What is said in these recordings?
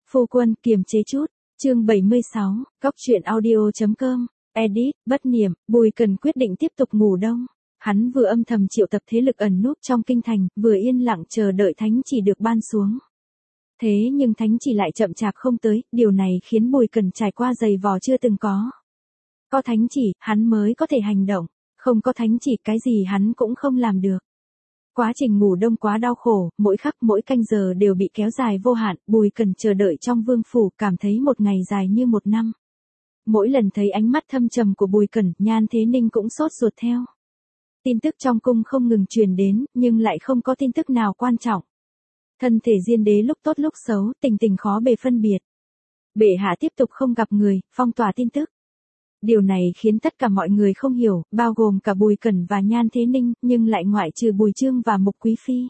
Phu quân, kiềm chế chút. Chương 76, Cóc truyện audio.com. Edit, Bất Niệm. Bùi Cần quyết định tiếp tục ngủ đông. Hắn vừa âm thầm triệu tập thế lực ẩn núp trong kinh thành, vừa yên lặng chờ đợi thánh chỉ được ban xuống. Thế nhưng thánh chỉ lại chậm chạp không tới, điều này khiến Bùi Cần trải qua dày vò chưa từng có. Có thánh chỉ, hắn mới có thể hành động, không có thánh chỉ cái gì hắn cũng không làm được. Quá trình ngủ đông quá đau khổ, mỗi khắc mỗi canh giờ đều bị kéo dài vô hạn, Bùi Cần chờ đợi trong vương phủ, cảm thấy một ngày dài như một năm. Mỗi lần thấy ánh mắt thâm trầm của Bùi Cần, Nhan Thế Ninh cũng sốt ruột theo. Tin tức trong cung không ngừng truyền đến, nhưng lại không có tin tức nào quan trọng. Thân thể Diên đế lúc tốt lúc xấu, tình tình khó bề phân biệt. Bệ hạ tiếp tục không gặp người, phong tỏa tin tức. Điều này khiến tất cả mọi người không hiểu, bao gồm cả Bùi Cần và Nhan Thế Ninh, nhưng lại ngoại trừ Bùi Chương và Mục Quý Phi.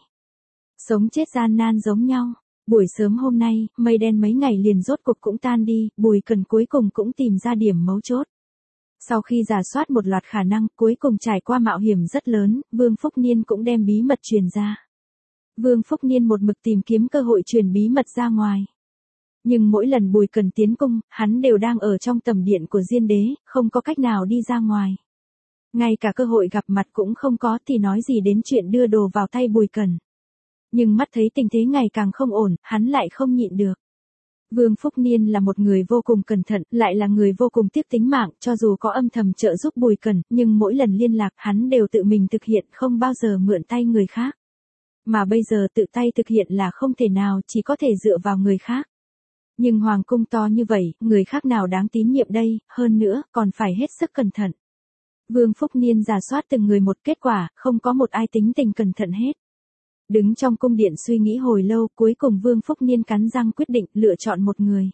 Sống chết gian nan giống nhau. Buổi sớm hôm nay, mây đen mấy ngày liền rốt cuộc cũng tan đi, Bùi Cần cuối cùng cũng tìm ra điểm mấu chốt. Sau khi rà soát một loạt khả năng, cuối cùng trải qua mạo hiểm rất lớn, Vương Phúc Niên cũng đem bí mật truyền ra. Vương Phúc Niên một mực tìm kiếm cơ hội truyền bí mật ra ngoài. Nhưng mỗi lần Bùi Cần tiến cung, hắn đều đang ở trong tầm điện của Diên đế, không có cách nào đi ra ngoài. Ngay cả cơ hội gặp mặt cũng không có thì nói gì đến chuyện đưa đồ vào tay Bùi Cần. Nhưng mắt thấy tình thế ngày càng không ổn, hắn lại không nhịn được. Vương Phúc Niên là một người vô cùng cẩn thận, lại là người vô cùng tiếc tính mạng, cho dù có âm thầm trợ giúp Bùi Cần, nhưng mỗi lần liên lạc hắn đều tự mình thực hiện, không bao giờ mượn tay người khác. Mà bây giờ tự tay thực hiện là không thể nào, chỉ có thể dựa vào người khác. Nhưng hoàng cung to như vậy, người khác nào đáng tín nhiệm đây, hơn nữa, còn phải hết sức cẩn thận. Vương Phúc Niên rà soát từng người một, kết quả, không có một ai tính tình cẩn thận hết. Đứng trong cung điện suy nghĩ hồi lâu, cuối cùng Vương Phúc Niên cắn răng quyết định lựa chọn một người.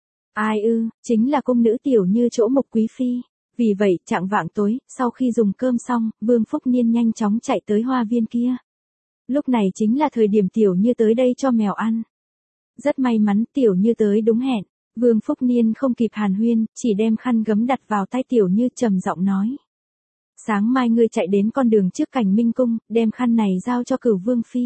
Ai ư, chính là cung nữ Tiểu Như chỗ Mục Quý Phi. Vì vậy, chạng vạng tối, sau khi dùng cơm xong, Vương Phúc Niên nhanh chóng chạy tới hoa viên kia. Lúc này chính là thời điểm Tiểu Như tới đây cho mèo ăn. Rất may mắn Tiểu Như tới đúng hẹn. Vương Phúc Niên không kịp hàn huyên, chỉ đem khăn gấm đặt vào tay Tiểu Như trầm giọng nói. Sáng mai ngươi chạy đến con đường trước Cảnh Minh Cung, đem khăn này giao cho Cửu Vương Phi.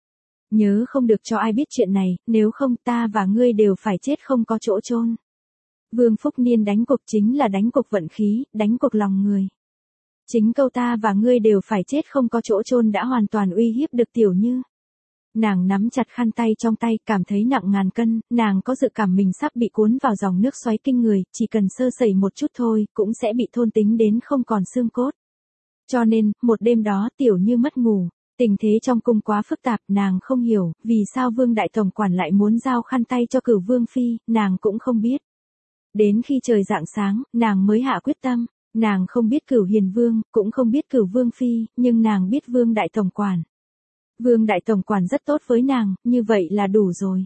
Nhớ không được cho ai biết chuyện này, nếu không ta và ngươi đều phải chết không có chỗ chôn. Vương Phúc Niên đánh cuộc chính là đánh cuộc vận khí, đánh cuộc lòng người. Chính câu ta và ngươi đều phải chết không có chỗ chôn đã hoàn toàn uy hiếp được Tiểu Như. Nàng nắm chặt khăn tay trong tay, cảm thấy nặng ngàn cân, nàng có dự cảm mình sắp bị cuốn vào dòng nước xoáy kinh người, chỉ cần sơ sẩy một chút thôi, cũng sẽ bị thôn tính đến không còn xương cốt. Cho nên, một đêm đó Tiểu Như mất ngủ. Tình thế trong cung quá phức tạp, nàng không hiểu, vì sao Vương Đại Tổng quản lại muốn giao khăn tay cho Cửu Vương Phi, nàng cũng không biết. Đến khi trời rạng sáng, nàng mới hạ quyết tâm, nàng không biết Cửu Hiền Vương, cũng không biết Cửu Vương Phi, nhưng nàng biết Vương Đại Tổng quản. Vương Đại Tổng quản rất tốt với nàng, như vậy là đủ rồi.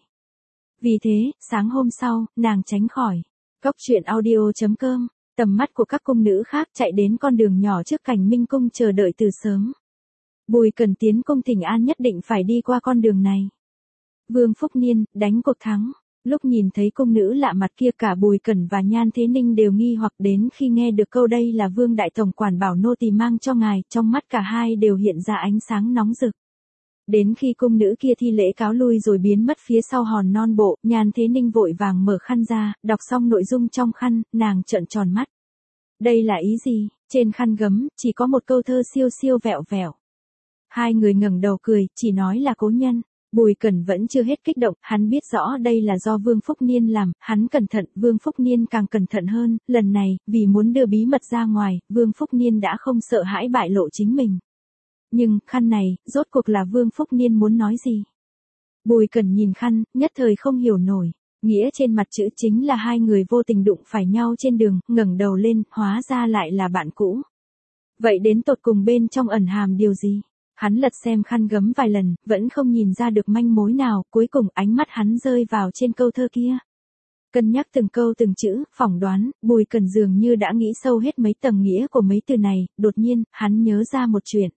Vì thế, sáng hôm sau, nàng tránh khỏi. Cóc truyện audio.com, tầm mắt của các cung nữ khác chạy đến con đường nhỏ trước Cảnh Minh Cung chờ đợi từ sớm. Bùi Cần tiến cung Thịnh An nhất định phải đi qua con đường này. Vương Phúc Niên, đánh cuộc thắng. Lúc nhìn thấy cung nữ lạ mặt kia cả Bùi Cần và Nhan Thế Ninh đều nghi hoặc, đến khi nghe được câu đây là Vương Đại Tổng quản bảo nô tỳ mang cho ngài, trong mắt cả hai đều hiện ra ánh sáng nóng rực. Đến khi cung nữ kia thi lễ cáo lui rồi biến mất phía sau hòn non bộ, Nhan Thế Ninh vội vàng mở khăn ra, đọc xong nội dung trong khăn, nàng trợn tròn mắt. Đây là ý gì? Trên khăn gấm, chỉ có một câu thơ siêu siêu vẹo vẹo. Hai người ngẩng đầu cười, chỉ nói là cố nhân. Bùi Cần vẫn chưa hết kích động, hắn biết rõ đây là do Vương Phúc Niên làm, hắn cẩn thận, Vương Phúc Niên càng cẩn thận hơn, lần này, vì muốn đưa bí mật ra ngoài, Vương Phúc Niên đã không sợ hãi bại lộ chính mình. Nhưng, khăn này, rốt cuộc là Vương Phúc Niên muốn nói gì? Bùi Cần nhìn khăn, nhất thời không hiểu nổi. Nghĩa trên mặt chữ chính là hai người vô tình đụng phải nhau trên đường, ngẩng đầu lên, hóa ra lại là bạn cũ. Vậy đến tột cùng bên trong ẩn hàm điều gì? Hắn lật xem khăn gấm vài lần, vẫn không nhìn ra được manh mối nào, cuối cùng ánh mắt hắn rơi vào trên câu thơ kia. Cân nhắc từng câu từng chữ, phỏng đoán, Bùi Cần dường như đã nghĩ sâu hết mấy tầng nghĩa của mấy từ này, đột nhiên, hắn nhớ ra một chuyện.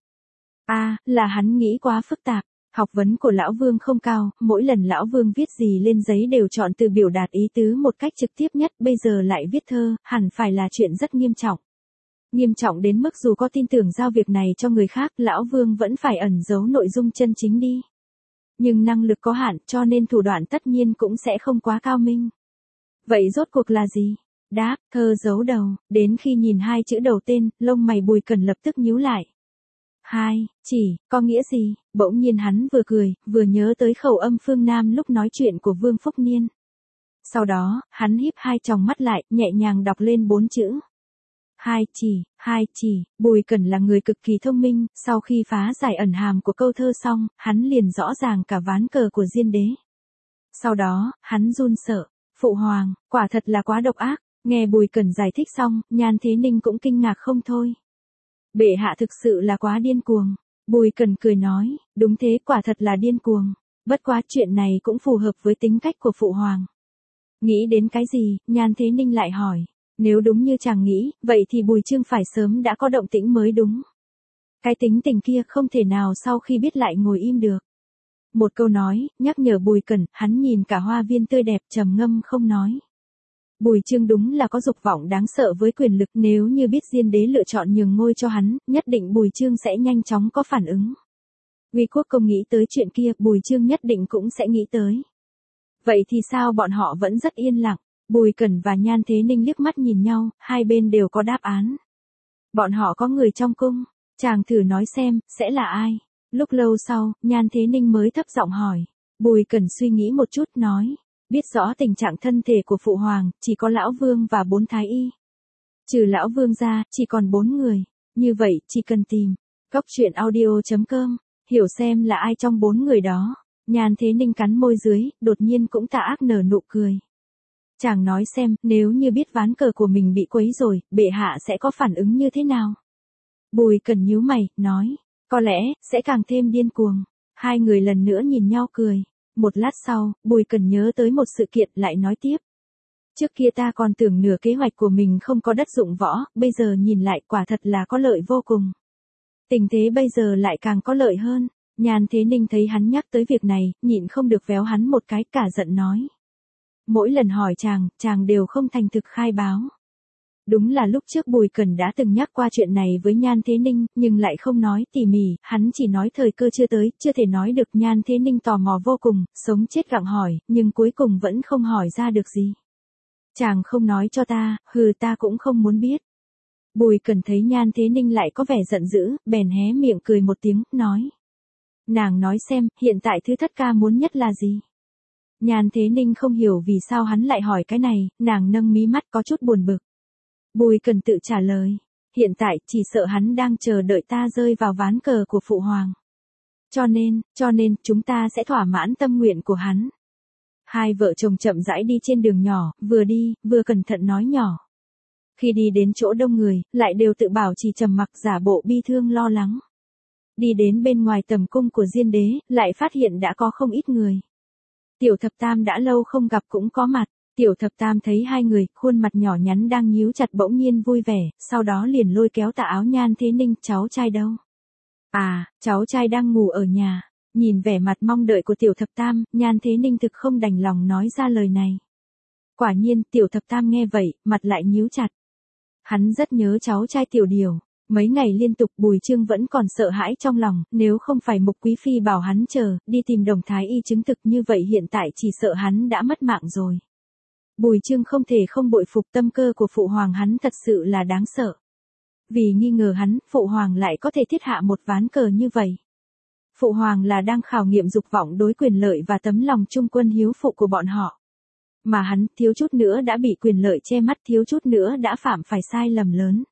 Là hắn nghĩ quá phức tạp. Học vấn của Lão Vương không cao, mỗi lần Lão Vương viết gì lên giấy đều chọn từ biểu đạt ý tứ một cách trực tiếp nhất, bây giờ lại viết thơ, hẳn phải là chuyện rất nghiêm trọng. Nghiêm trọng đến mức dù có tin tưởng giao việc này cho người khác, Lão Vương vẫn phải ẩn giấu nội dung chân chính đi. nhưng năng lực có hạn cho nên thủ đoạn tất nhiên cũng sẽ không quá cao minh. Vậy rốt cuộc là gì? Đáp, thơ giấu đầu, đến khi nhìn hai chữ đầu tên, lông mày Bùi Cần lập tức nhíu lại. Hai, chỉ, có nghĩa gì? Bỗng nhiên hắn vừa cười, vừa nhớ tới khẩu âm phương Nam lúc nói chuyện của Vương Phúc Niên. Sau đó, hắn híp hai tròng mắt lại, nhẹ nhàng đọc lên 4 chữ. Hai chỉ, Bùi Cần là người cực kỳ thông minh, sau khi phá giải ẩn hàm của câu thơ xong, hắn liền rõ ràng cả ván cờ của Diên Đế. Sau đó, hắn run sợ, phụ hoàng, quả thật là quá độc ác, nghe Bùi Cần giải thích xong, Nhan Thế Ninh cũng kinh ngạc không thôi. Bệ hạ thực sự là quá điên cuồng. Bùi Cần cười nói, đúng thế, quả thật là điên cuồng. Bất quá chuyện này cũng phù hợp với tính cách của phụ hoàng. Nghĩ đến cái gì, Nhan Thế Ninh lại hỏi. Nếu đúng như chàng nghĩ, vậy thì Bùi Chương phải sớm đã có động tĩnh mới đúng. Cái tính tình kia không thể nào sau khi biết lại ngồi im được. Một câu nói, nhắc nhở Bùi Cần, hắn nhìn cả hoa viên tươi đẹp trầm ngâm không nói. Bùi Chương đúng là có dục vọng đáng sợ với quyền lực, nếu như biết Diên Đế lựa chọn nhường ngôi cho hắn, nhất định Bùi Chương sẽ nhanh chóng có phản ứng. Uy Quốc Công nghĩ tới chuyện kia, Bùi Chương nhất định cũng sẽ nghĩ tới. Vậy thì sao bọn họ vẫn rất yên lặng? Bùi Cần và Nhan Thế Ninh liếc mắt nhìn nhau, hai bên đều có đáp án. Bọn họ có người trong cung, chàng thử nói xem, sẽ là ai? Lúc lâu sau, Nhan Thế Ninh mới thấp giọng hỏi. Bùi Cần suy nghĩ một chút nói. Biết rõ tình trạng thân thể của phụ hoàng, chỉ có lão vương và 4 thái y. Trừ lão vương ra, chỉ còn 4 người. Như vậy, chỉ cần tìm. Goctruyện.audio.com. Hiểu xem là ai trong 4 người đó. Nhan Thế Ninh cắn môi dưới, đột nhiên cũng tà ác nở nụ cười. Chàng nói xem, nếu như biết ván cờ của mình bị quấy rồi, bệ hạ sẽ có phản ứng như thế nào? Bùi Cần nhíu mày, nói. Có lẽ, sẽ càng thêm điên cuồng. Hai người lần nữa nhìn nhau cười. Một lát sau, Bùi Cần nhớ tới một sự kiện lại nói tiếp. Trước kia ta còn tưởng nửa kế hoạch của mình không có đất dụng võ, bây giờ nhìn lại quả thật là có lợi vô cùng. Tình thế bây giờ lại càng có lợi hơn. Nhan Thế Ninh thấy hắn nhắc tới việc này, nhịn không được véo hắn một cái, cả giận nói. Mỗi lần hỏi chàng đều không thành thực khai báo. Đúng là lúc trước Bùi Cần đã từng nhắc qua chuyện này với Nhan Thế Ninh, nhưng lại không nói tỉ mỉ, hắn chỉ nói thời cơ chưa tới, chưa thể nói được. Nhan Thế Ninh tò mò vô cùng, sống chết gặng hỏi, nhưng cuối cùng vẫn không hỏi ra được gì. Chàng không nói cho ta, ta cũng không muốn biết. Bùi Cần thấy Nhan Thế Ninh lại có vẻ giận dữ, bèn hé miệng cười một tiếng, nói. Nàng nói xem, hiện tại thứ thất ca muốn nhất là gì? Nhan Thế Ninh không hiểu vì sao hắn lại hỏi cái này, nàng nâng mí mắt có chút buồn bực. Bùi Cần tự trả lời. Hiện tại, chỉ sợ hắn đang chờ đợi ta rơi vào ván cờ của phụ hoàng. Cho nên, chúng ta sẽ thỏa mãn tâm nguyện của hắn. Hai vợ chồng chậm rãi đi trên đường nhỏ, vừa đi, vừa cẩn thận nói nhỏ. Khi đi đến chỗ đông người, lại đều tự bảo trì trầm mặc giả bộ bi thương lo lắng. Đi đến bên ngoài tầm cung của Diên Đế, lại phát hiện đã có không ít người. Tiểu Thập Tam đã lâu không gặp cũng có mặt. Tiểu Thập Tam thấy hai người, khuôn mặt nhỏ nhắn đang nhíu chặt bỗng nhiên vui vẻ, sau đó liền lôi kéo tà áo Nhan Thế Ninh, cháu trai đâu? À, cháu trai đang ngủ ở nhà. Nhìn vẻ mặt mong đợi của Tiểu Thập Tam, Nhan Thế Ninh thực không đành lòng nói ra lời này. Quả nhiên, Tiểu Thập Tam nghe vậy, mặt lại nhíu chặt. Hắn rất nhớ cháu trai Tiểu Điều. Mấy ngày liên tục Bùi Chương vẫn còn sợ hãi trong lòng, nếu không phải Mục Quý Phi bảo hắn chờ, đi tìm Đồng Thái Y chứng thực như vậy hiện tại chỉ sợ hắn đã mất mạng rồi. Bùi Chương không thể không bội phục tâm cơ của phụ hoàng hắn thật sự là đáng sợ. Vì nghi ngờ hắn, phụ hoàng lại có thể thiết hạ một ván cờ như vậy. Phụ hoàng là đang khảo nghiệm dục vọng đối quyền lợi và tấm lòng trung quân hiếu phụ của bọn họ. Mà hắn, thiếu chút nữa đã bị quyền lợi che mắt, thiếu chút nữa đã phạm phải sai lầm lớn.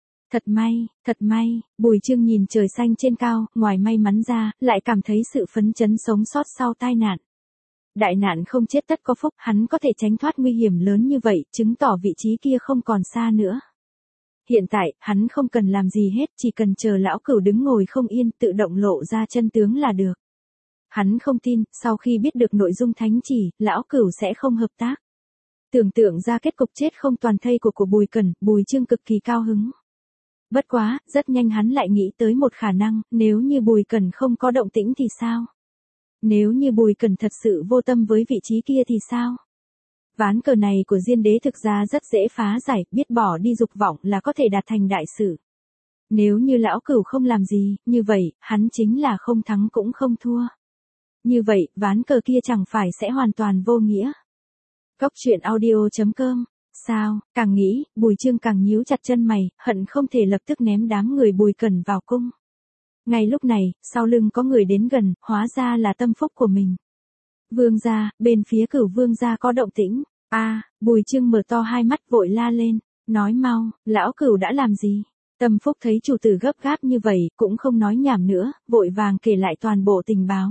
Thật may, Bùi Chương nhìn trời xanh trên cao, ngoài may mắn ra, lại cảm thấy sự phấn chấn sống sót sau tai nạn. Đại nạn không chết tất có phúc, hắn có thể tránh thoát nguy hiểm lớn như vậy, chứng tỏ vị trí kia không còn xa nữa. Hiện tại, hắn không cần làm gì hết, chỉ cần chờ lão cửu đứng ngồi không yên, tự động lộ ra chân tướng là được. Hắn không tin, sau khi biết được nội dung thánh chỉ, lão cửu sẽ không hợp tác. Tưởng tượng ra kết cục chết không toàn thây của Bùi Cần, Bùi Chương cực kỳ cao hứng. Bất quá, rất nhanh hắn lại nghĩ tới một khả năng, nếu như Bùi Cần không có động tĩnh thì sao? Nếu như Bùi Cần thật sự vô tâm với vị trí kia thì sao? Ván cờ này của Diên Đế thực ra rất dễ phá giải, biết bỏ đi dục vọng là có thể đạt thành đại sự. Nếu như lão cửu không làm gì, như vậy, hắn chính là không thắng cũng không thua. Như vậy, ván cờ kia chẳng phải sẽ hoàn toàn vô nghĩa. Cốc truyện audio.com. Sao, càng nghĩ, Bùi Chương càng nhíu chặt chân mày, hận không thể lập tức ném đám người Bùi Cẩn vào cung. Ngay lúc này, sau lưng có người đến gần, hóa ra là tâm phúc của mình. Vương gia, bên phía Cửu vương gia có động tĩnh. Bùi Chương mở to hai mắt vội la lên, nói mau, lão Cửu đã làm gì? Tâm phúc thấy chủ tử gấp gáp như vậy, cũng không nói nhảm nữa, vội vàng kể lại toàn bộ tình báo.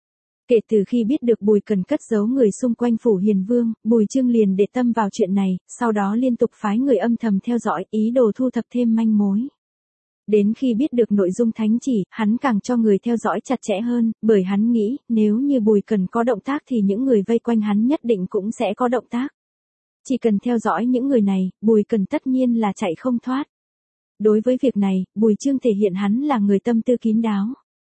Kể từ khi biết được Bùi Cẩn cất giấu người xung quanh phủ Hiền Vương, Bùi Chương liền để tâm vào chuyện này, sau đó liên tục phái người âm thầm theo dõi, ý đồ thu thập thêm manh mối. Đến khi biết được nội dung thánh chỉ, hắn càng cho người theo dõi chặt chẽ hơn, bởi hắn nghĩ, nếu như Bùi Cẩn có động tác thì những người vây quanh hắn nhất định cũng sẽ có động tác. Chỉ cần theo dõi những người này, Bùi Cẩn tất nhiên là chạy không thoát. Đối với việc này, Bùi Chương thể hiện hắn là người tâm tư kín đáo.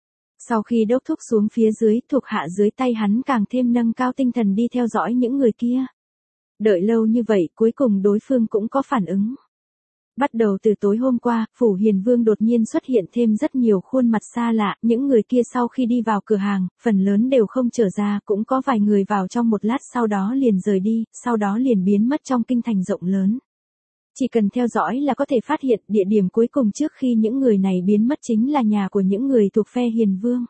Sau khi đốc thúc xuống phía dưới, thuộc hạ dưới tay hắn càng thêm nâng cao tinh thần đi theo dõi những người kia. Đợi lâu như vậy, cuối cùng đối phương cũng có phản ứng. Bắt đầu từ tối hôm qua, phủ Hiền Vương đột nhiên xuất hiện thêm rất nhiều khuôn mặt xa lạ, những người kia sau khi đi vào cửa hàng, phần lớn đều không trở ra, cũng có vài người vào trong một lát sau đó liền rời đi, sau đó liền biến mất trong kinh thành rộng lớn. Chỉ cần theo dõi là có thể phát hiện địa điểm cuối cùng trước khi những người này biến mất chính là nhà của những người thuộc phe Hiền Vương.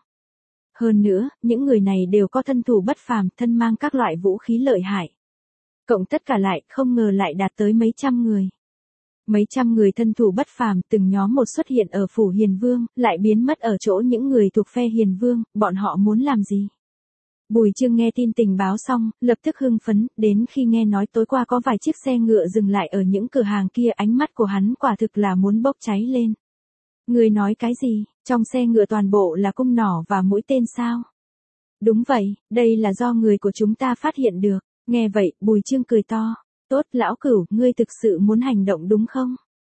Hơn nữa, những người này đều có thân thủ bất phàm, thân mang các loại vũ khí lợi hại. Cộng tất cả lại, không ngờ lại đạt tới mấy trăm người. Mấy trăm người thân thủ bất phàm, từng nhóm một xuất hiện ở phủ Hiền Vương, lại biến mất ở chỗ những người thuộc phe Hiền Vương, bọn họ muốn làm gì? Bùi Chương nghe tin tình báo xong, lập tức hưng phấn, đến khi nghe nói tối qua có vài chiếc xe ngựa dừng lại ở những cửa hàng kia, ánh mắt của hắn quả thực là muốn bốc cháy lên. Người nói cái gì, trong xe ngựa toàn bộ là cung nỏ và mũi tên sao? Đúng vậy, đây là do người của chúng ta phát hiện được. Nghe vậy, Bùi Chương cười to. Tốt, lão Cửu, ngươi thực sự muốn hành động đúng không?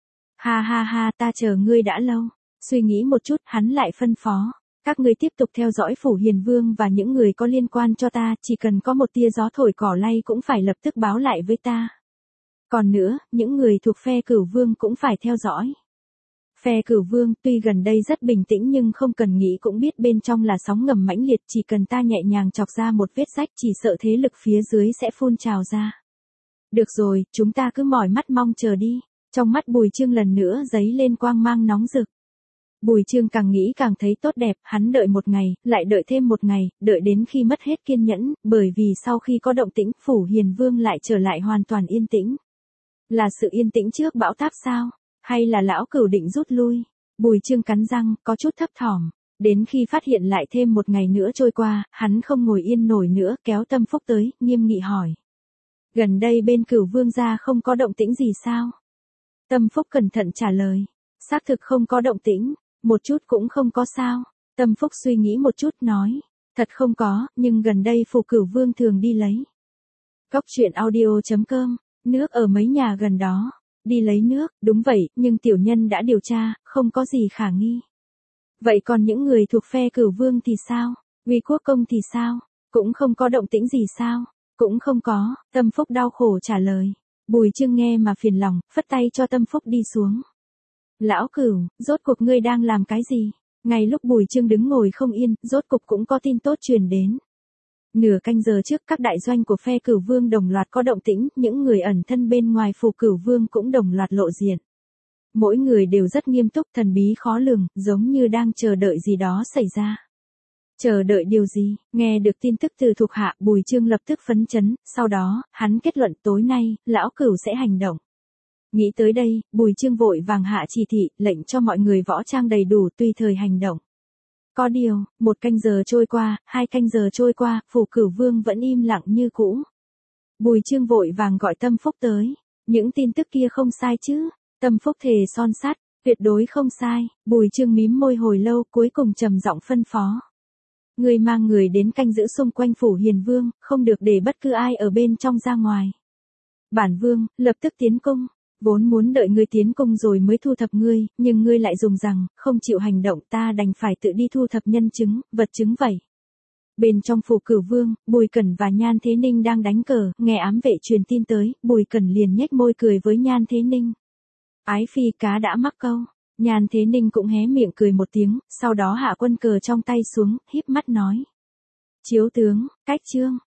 Ha ha ha, ta chờ ngươi đã lâu. Suy nghĩ một chút, hắn lại phân phó. Các ngươi tiếp tục theo dõi phủ Hiền Vương và những người có liên quan cho ta, chỉ cần có một tia gió thổi cỏ lay cũng phải lập tức báo lại với ta. Còn nữa, những người thuộc phe Cửu Vương cũng phải theo dõi. Phe Cửu Vương tuy gần đây rất bình tĩnh nhưng không cần nghĩ cũng biết bên trong là sóng ngầm mãnh liệt, chỉ cần ta nhẹ nhàng chọc ra một vết rách chỉ sợ thế lực phía dưới sẽ phun trào ra. Được rồi, chúng ta cứ mỏi mắt mong chờ đi. Trong mắt Bùi Chương lần nữa giấy lên quang mang nóng rực. Bùi Chương càng nghĩ càng thấy tốt đẹp, hắn đợi một ngày, lại đợi thêm một ngày, đợi đến khi mất hết kiên nhẫn, bởi vì sau khi có động tĩnh, phủ Hiền Vương lại trở lại hoàn toàn yên tĩnh. Là sự yên tĩnh trước bão táp sao? Hay là lão Cửu định rút lui? Bùi Chương cắn răng, có chút thấp thỏm. Đến khi phát hiện lại thêm một ngày nữa trôi qua, hắn không ngồi yên nổi nữa, kéo Tâm Phúc tới, nghiêm nghị hỏi. Gần đây bên Cửu vương gia không có động tĩnh gì sao? Tâm Phúc cẩn thận trả lời. Xác thực không có động tĩnh, một chút cũng không có sao. Tâm Phúc suy nghĩ một chút nói. Thật không có, nhưng gần đây phủ Cửu vương thường đi lấy. Cốc truyện audio.com, nước ở mấy nhà gần đó. Đi lấy nước, đúng vậy, nhưng tiểu nhân đã điều tra, không có gì khả nghi. Vậy còn những người thuộc phe Cửu vương thì sao? Uy Quốc công thì sao? Cũng không có động tĩnh gì sao? Cũng không có, Tâm Phúc đau khổ trả lời. Bùi Chương nghe mà phiền lòng, phất tay cho Tâm Phúc đi xuống. Lão Cửu, rốt cuộc ngươi đang làm cái gì? Ngay lúc Bùi Chương đứng ngồi không yên, rốt cục cũng có tin tốt truyền đến. Nửa canh giờ trước các đại doanh của phe Cửu vương đồng loạt có động tĩnh, những người ẩn thân bên ngoài phủ Cửu vương cũng đồng loạt lộ diện. Mỗi người đều rất nghiêm túc, thần bí khó lường, giống như đang chờ đợi gì đó xảy ra. Chờ đợi điều gì? Nghe được tin tức từ thuộc hạ, Bùi Chương lập tức phấn chấn, sau đó, hắn kết luận tối nay, lão Cửu sẽ hành động. Nghĩ tới đây, Bùi Chương vội vàng hạ chỉ thị, lệnh cho mọi người võ trang đầy đủ tùy thời hành động. Có điều, 1 canh giờ trôi qua, 2 canh giờ trôi qua, phủ Cửu vương vẫn im lặng như cũ. Bùi Chương vội vàng gọi Tâm Phúc tới. Những tin tức kia không sai chứ? Tâm Phúc thề son sắt, tuyệt đối không sai. Bùi Chương mím môi hồi lâu, cuối cùng trầm giọng phân phó. Người mang người đến canh giữ xung quanh phủ Hiền Vương, không được để bất cứ ai ở bên trong ra ngoài. Bản Vương, lập tức tiến cung. Vốn muốn đợi ngươi tiến cung rồi mới thu thập ngươi, nhưng ngươi lại dùng rằng, không chịu hành động, ta đành phải tự đi thu thập nhân chứng, vật chứng vậy. Bên trong phủ Cửu vương, Bùi Cẩn và Nhan Thế Ninh đang đánh cờ, nghe ám vệ truyền tin tới, Bùi Cẩn liền nhếch môi cười với Nhan Thế Ninh. Ái phi cá đã mắc câu. Nhan Thế Ninh cũng hé miệng cười một tiếng, sau đó hạ quân cờ trong tay xuống, híp mắt nói. Chiếu tướng, cách chương.